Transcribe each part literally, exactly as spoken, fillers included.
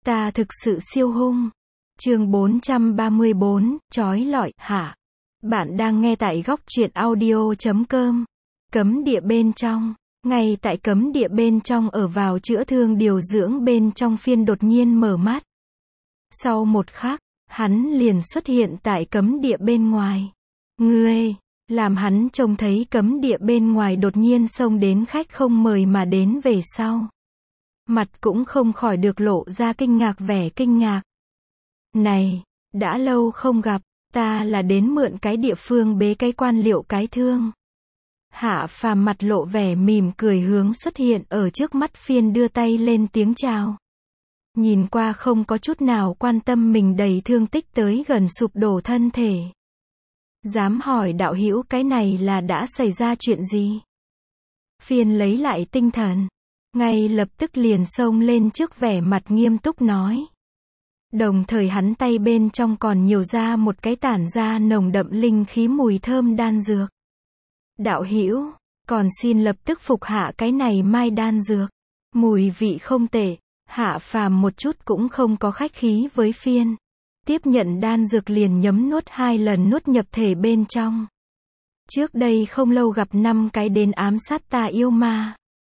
Ta thực sự siêu hung. Chương bốn trăm ba mươi bốn, chói lọi, hả? Bạn đang nghe tại góc truyện audio chấm com. Cấm địa bên trong. Ngay tại cấm địa bên trong ở vào chữa thương điều dưỡng bên trong Phiên đột nhiên mở mắt. Sau một khắc, hắn liền xuất hiện tại cấm địa bên ngoài. Ngươi, làm hắn trông thấy cấm địa bên ngoài đột nhiên xông đến khách không mời mà đến về sau. Mặt cũng không khỏi được lộ ra kinh ngạc vẻ kinh ngạc. Này, đã lâu không gặp, ta là đến mượn cái địa phương bế cái quan liệu cái thương. Hạ Phàm mặt lộ vẻ mỉm cười hướng xuất hiện ở trước mắt Phiên đưa tay lên tiếng chào. Nhìn qua không có chút nào quan tâm mình đầy thương tích tới gần sụp đổ thân thể. Dám hỏi đạo hữu cái này là đã xảy ra chuyện gì? Phiên lấy lại tinh thần. Ngay lập tức liền xông lên trước vẻ mặt nghiêm túc nói. Đồng thời hắn tay bên trong còn nhiều ra một cái tản ra nồng đậm linh khí mùi thơm đan dược. Đạo hữu, còn xin lập tức phục hạ cái này mai đan dược. Mùi vị không tệ, Hạ Phàm một chút cũng không có khách khí với Phiên. Tiếp nhận đan dược liền nhấm nuốt hai lần nuốt nhập thể bên trong. Trước đây không lâu gặp năm cái đến ám sát ta yêu ma.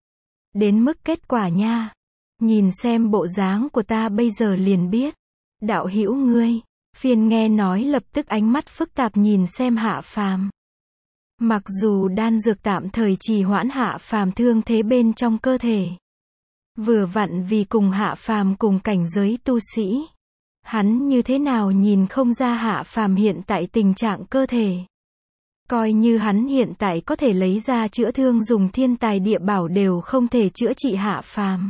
Đến mức kết quả nha. Nhìn xem bộ dáng của ta bây giờ liền biết. Đạo hữu ngươi. Phiên nghe nói lập tức ánh mắt phức tạp nhìn xem Hạ Phàm. Mặc dù đan dược tạm thời trì hoãn Hạ Phàm thương thế bên trong cơ thể. Vừa vặn vì cùng Hạ Phàm cùng cảnh giới tu sĩ. Hắn như thế nào nhìn không ra Hạ Phàm hiện tại tình trạng cơ thể. Coi như hắn hiện tại có thể lấy ra chữa thương dùng thiên tài địa bảo đều không thể chữa trị Hạ Phàm.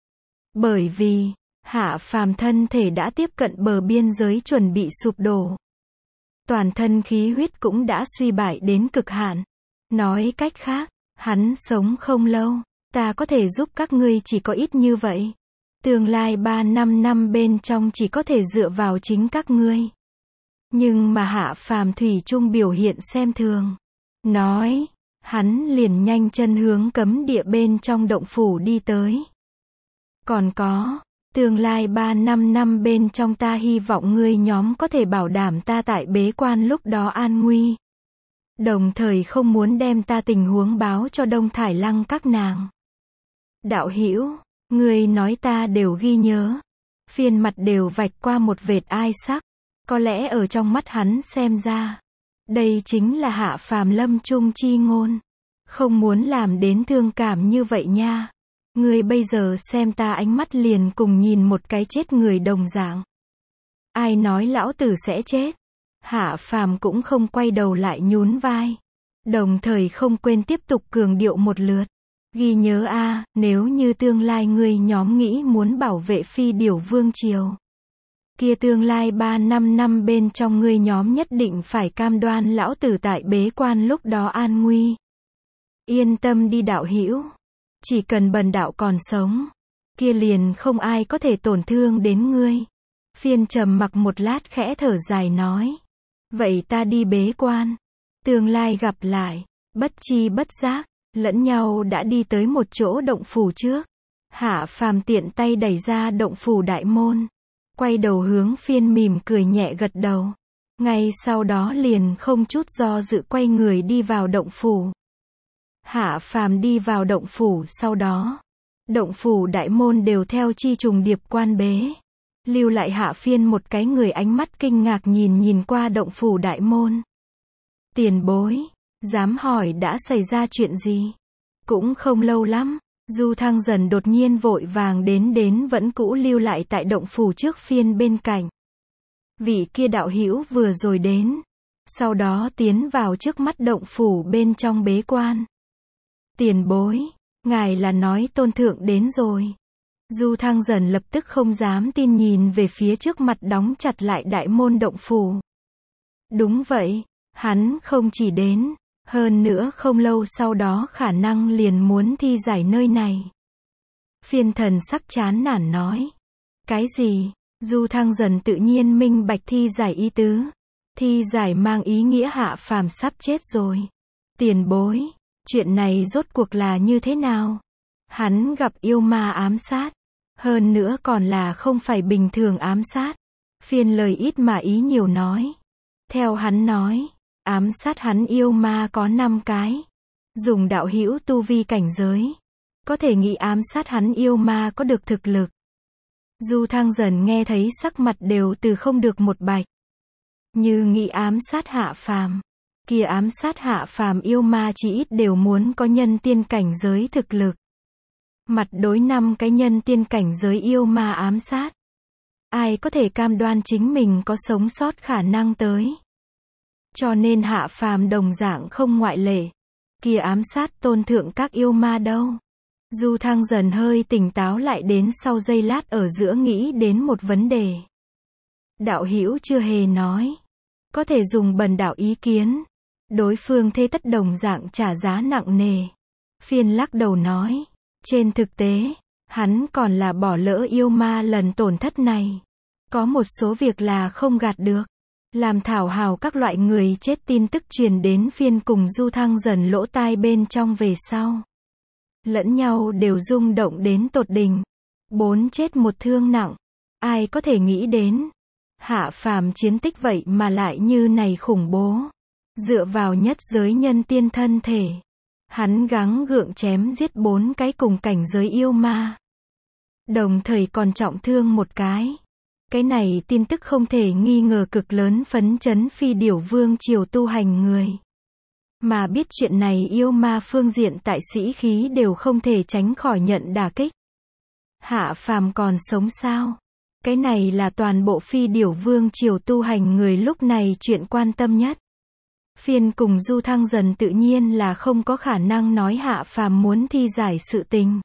Bởi vì, Hạ Phàm thân thể đã tiếp cận bờ biên giới chuẩn bị sụp đổ. Toàn thân khí huyết cũng đã suy bại đến cực hạn. Nói cách khác, hắn sống không lâu, ta có thể giúp các ngươi chỉ có ít như vậy. Tương lai ba năm năm bên trong chỉ có thể dựa vào chính các ngươi. Nhưng mà Hạ Phàm thủy chung biểu hiện xem thường. Nói, hắn liền nhanh chân hướng cấm địa bên trong động phủ đi tới. Còn có, tương lai ba năm năm bên trong ta hy vọng ngươi nhóm có thể bảo đảm ta tại bế quan lúc đó an nguy. Đồng thời không muốn đem ta tình huống báo cho Đông Thải Lăng các nàng. Đạo hữu, ngươi nói ta đều ghi nhớ. Phiên mặt đều vạch qua một vệt ai sắc. Có lẽ ở trong mắt hắn xem ra, đây chính là Hạ Phàm lâm chung chi ngôn. Không muốn làm đến thương cảm như vậy nha. Ngươi bây giờ xem ta ánh mắt liền cùng nhìn một cái chết người đồng dạng. Ai nói lão tử sẽ chết? Hạ Phàm cũng không quay đầu lại nhún vai. Đồng thời không quên tiếp tục cường điệu một lượt. Ghi nhớ a, nếu như tương lai ngươi nhóm nghĩ muốn bảo vệ Phi Điểu Vương Triều. Kia tương lai ba năm năm bên trong ngươi nhóm nhất định phải cam đoan lão tử tại bế quan lúc đó an nguy. Yên tâm đi đạo hữu. Chỉ cần bần đạo còn sống. Kia liền không ai có thể tổn thương đến ngươi. Phiên trầm mặc một lát khẽ thở dài nói. Vậy ta đi bế quan. Tương lai gặp lại. Bất chi bất giác. Lẫn nhau đã đi tới một chỗ động phủ trước. Hạ Phàm tiện tay đẩy ra động phủ đại môn. Quay đầu hướng Phiên mỉm cười nhẹ gật đầu. Ngay sau đó liền không chút do dự quay người đi vào động phủ. Hạ Phàm đi vào động phủ sau đó. Động phủ đại môn đều theo chi trùng điệp quan bế. Lưu lại Hạ Phiên một cái người ánh mắt kinh ngạc nhìn nhìn qua động phủ đại môn. Tiền bối, dám hỏi đã xảy ra chuyện gì? Cũng không lâu lắm. Du Thăng Dần đột nhiên vội vàng đến đến vẫn cũ lưu lại tại động phủ trước Phiên bên cạnh. Vị kia đạo hữu vừa rồi đến. Sau đó tiến vào trước mắt động phủ bên trong bế quan. Tiền bối, ngài là nói Tôn Thượng đến rồi. Du Thăng Dần lập tức không dám tin nhìn về phía trước mặt đóng chặt lại đại môn động phủ. Đúng vậy, hắn không chỉ đến. Hơn nữa không lâu sau đó khả năng liền muốn thi giải nơi này. Phiên thần sắc chán nản nói. Cái gì? Du Thăng Dần tự nhiên minh bạch thi giải ý tứ. Thi giải mang ý nghĩa Hạ Phàm sắp chết rồi. Tiền bối, chuyện này rốt cuộc là như thế nào? Hắn gặp yêu ma ám sát. Hơn nữa còn là không phải bình thường ám sát. Phiên lời ít mà ý nhiều nói. Theo hắn nói, ám sát hắn yêu ma có năm cái. Dùng đạo hữu tu vi cảnh giới. Có thể nghĩ ám sát hắn yêu ma có được thực lực. Du Thăng dần nghe thấy sắc mặt đều từ không được một bạch. Như nghĩ ám sát hạ phàm. Kia ám sát hạ phàm yêu ma chỉ ít đều muốn có nhân tiên cảnh giới thực lực. Mặt đối năm cái nhân tiên cảnh giới yêu ma ám sát. Ai có thể cam đoan chính mình có sống sót khả năng tới. Cho nên hạ phàm đồng dạng không ngoại lệ. Kia ám sát tôn thượng các yêu ma đâu. Du Thăng dần hơi tỉnh táo lại đến sau giây lát ở giữa nghĩ đến một vấn đề. Đạo hữu chưa hề nói. Có thể dùng bần đạo ý kiến. Đối phương thế tất đồng dạng trả giá nặng nề. Phiên lắc đầu nói. Trên thực tế, hắn còn là bỏ lỡ yêu ma lần tổn thất này. Có một số việc là không gạt được. Làm thảo hào các loại người chết tin tức truyền đến phiên cùng Du Thăng dần lỗ tai bên trong về sau. Lẫn nhau đều rung động đến tột đỉnh. Bốn chết một thương nặng. Ai có thể nghĩ đến. Hạ phàm chiến tích vậy mà lại như này khủng bố. Dựa vào nhất giới nhân tiên thân thể. Hắn gắng gượng chém giết bốn cái cùng cảnh giới yêu ma. Đồng thời còn trọng thương một cái. Cái này tin tức không thể nghi ngờ cực lớn phấn chấn Phi Điểu Vương triều tu hành người. Mà biết chuyện này yêu ma phương diện tại sĩ khí đều không thể tránh khỏi nhận đả kích. Hạ phàm còn sống sao? Cái này là toàn bộ Phi Điểu Vương triều tu hành người lúc này chuyện quan tâm nhất. Phiên cùng Du Thăng dần tự nhiên là không có khả năng nói hạ phàm muốn thi giải sự tình.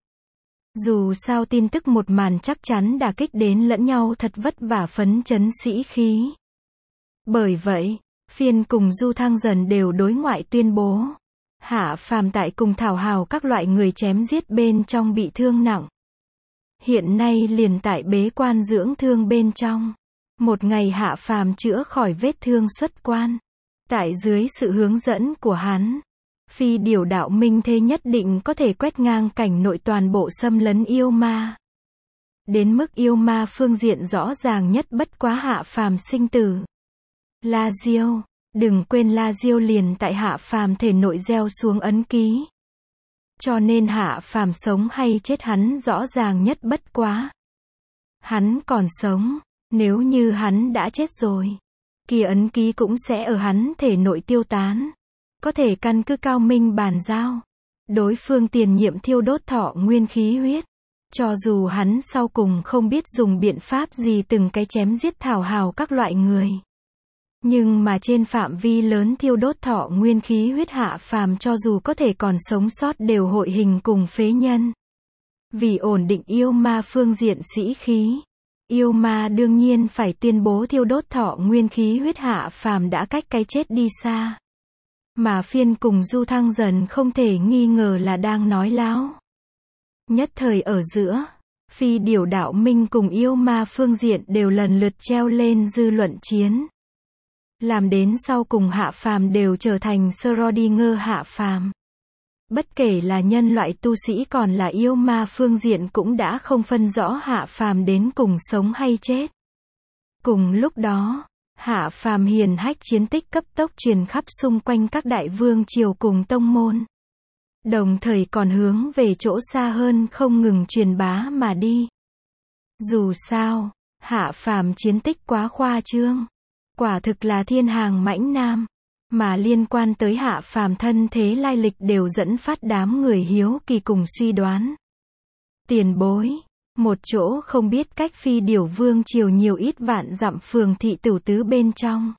Dù sao tin tức một màn chắc chắn đả kích đến lẫn nhau thật vất vả phấn chấn sĩ khí. Bởi vậy, Phiên cùng Du Thăng dần đều đối ngoại tuyên bố. Hạ phàm tại cùng thảo hào các loại người chém giết bên trong bị thương nặng. Hiện nay liền tại bế quan dưỡng thương bên trong. Một ngày hạ phàm chữa khỏi vết thương xuất quan. Tại dưới sự hướng dẫn của hắn. Phi Điểu đạo minh thế nhất định có thể quét ngang cảnh nội toàn bộ xâm lấn yêu ma. Đến mức yêu ma phương diện rõ ràng nhất bất quá hạ phàm sinh tử. La Diêu, đừng quên La Diêu liền tại hạ phàm thể nội gieo xuống ấn ký. Cho nên hạ phàm sống hay chết hắn rõ ràng nhất bất quá. Hắn còn sống, nếu như hắn đã chết rồi, kia ấn ký cũng sẽ ở hắn thể nội tiêu tán. Có thể căn cứ cao minh bàn giao. Đối phương tiền nhiệm thiêu đốt thọ nguyên khí huyết. Cho dù hắn sau cùng không biết dùng biện pháp gì từng cái chém giết thảo hào các loại người. Nhưng mà trên phạm vi lớn thiêu đốt thọ nguyên khí huyết hạ phàm cho dù có thể còn sống sót đều hội hình cùng phế nhân. Vì ổn định yêu ma phương diện sĩ khí. Yêu ma đương nhiên phải tuyên bố thiêu đốt thọ nguyên khí huyết hạ phàm đã cách cái chết đi xa. Mà Phiên cùng Du Thăng dần không thể nghi ngờ là đang nói láo. Nhất thời ở giữa, Phi Điểu đạo minh cùng yêu ma phương diện đều lần lượt treo lên dư luận chiến. Làm đến sau cùng hạ phàm đều trở thành Schrödinger hạ phàm. Bất kể là nhân loại tu sĩ còn là yêu ma phương diện cũng đã không phân rõ hạ phàm đến cùng sống hay chết. Cùng lúc đó, hạ phàm hiền hách chiến tích cấp tốc truyền khắp xung quanh các đại vương triều cùng tông môn. Đồng thời còn hướng về chỗ xa hơn không ngừng truyền bá mà đi. Dù sao, hạ phàm chiến tích quá khoa trương. Quả thực là thiên hàng mãnh nam. Mà liên quan tới hạ phàm thân thế lai lịch đều dẫn phát đám người hiếu kỳ cùng suy đoán. Tiền bối. Một chỗ không biết cách Phi Điểu Vương triều nhiều ít vạn dặm phường thị tửu tứ bên trong.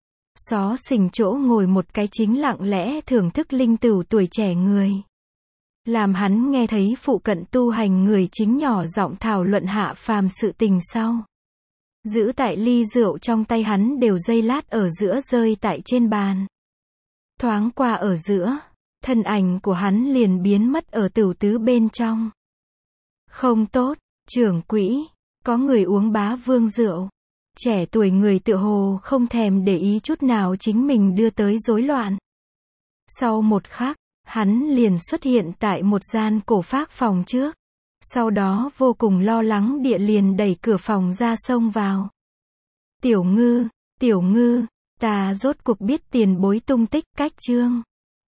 Xó xỉnh chỗ ngồi một cái chính lặng lẽ thưởng thức linh tửu tuổi trẻ người. Làm hắn nghe thấy phụ cận tu hành người chính nhỏ giọng thảo luận hạ phàm sự tình sau. Giữ tại ly rượu trong tay hắn đều giây lát ở giữa rơi tại trên bàn. Thoáng qua ở giữa, thân ảnh của hắn liền biến mất ở tửu tứ bên trong. Không tốt, trưởng quỹ, có người uống bá vương rượu. Trẻ tuổi người tựa hồ không thèm để ý chút nào chính mình đưa tới rối loạn. Sau một khắc, hắn liền xuất hiện tại một gian cổ phác phòng trước. Sau đó vô cùng lo lắng địa liền đẩy cửa phòng ra xông vào. Tiểu Ngư, Tiểu Ngư, ta rốt cuộc biết tiền bối tung tích, cách chương.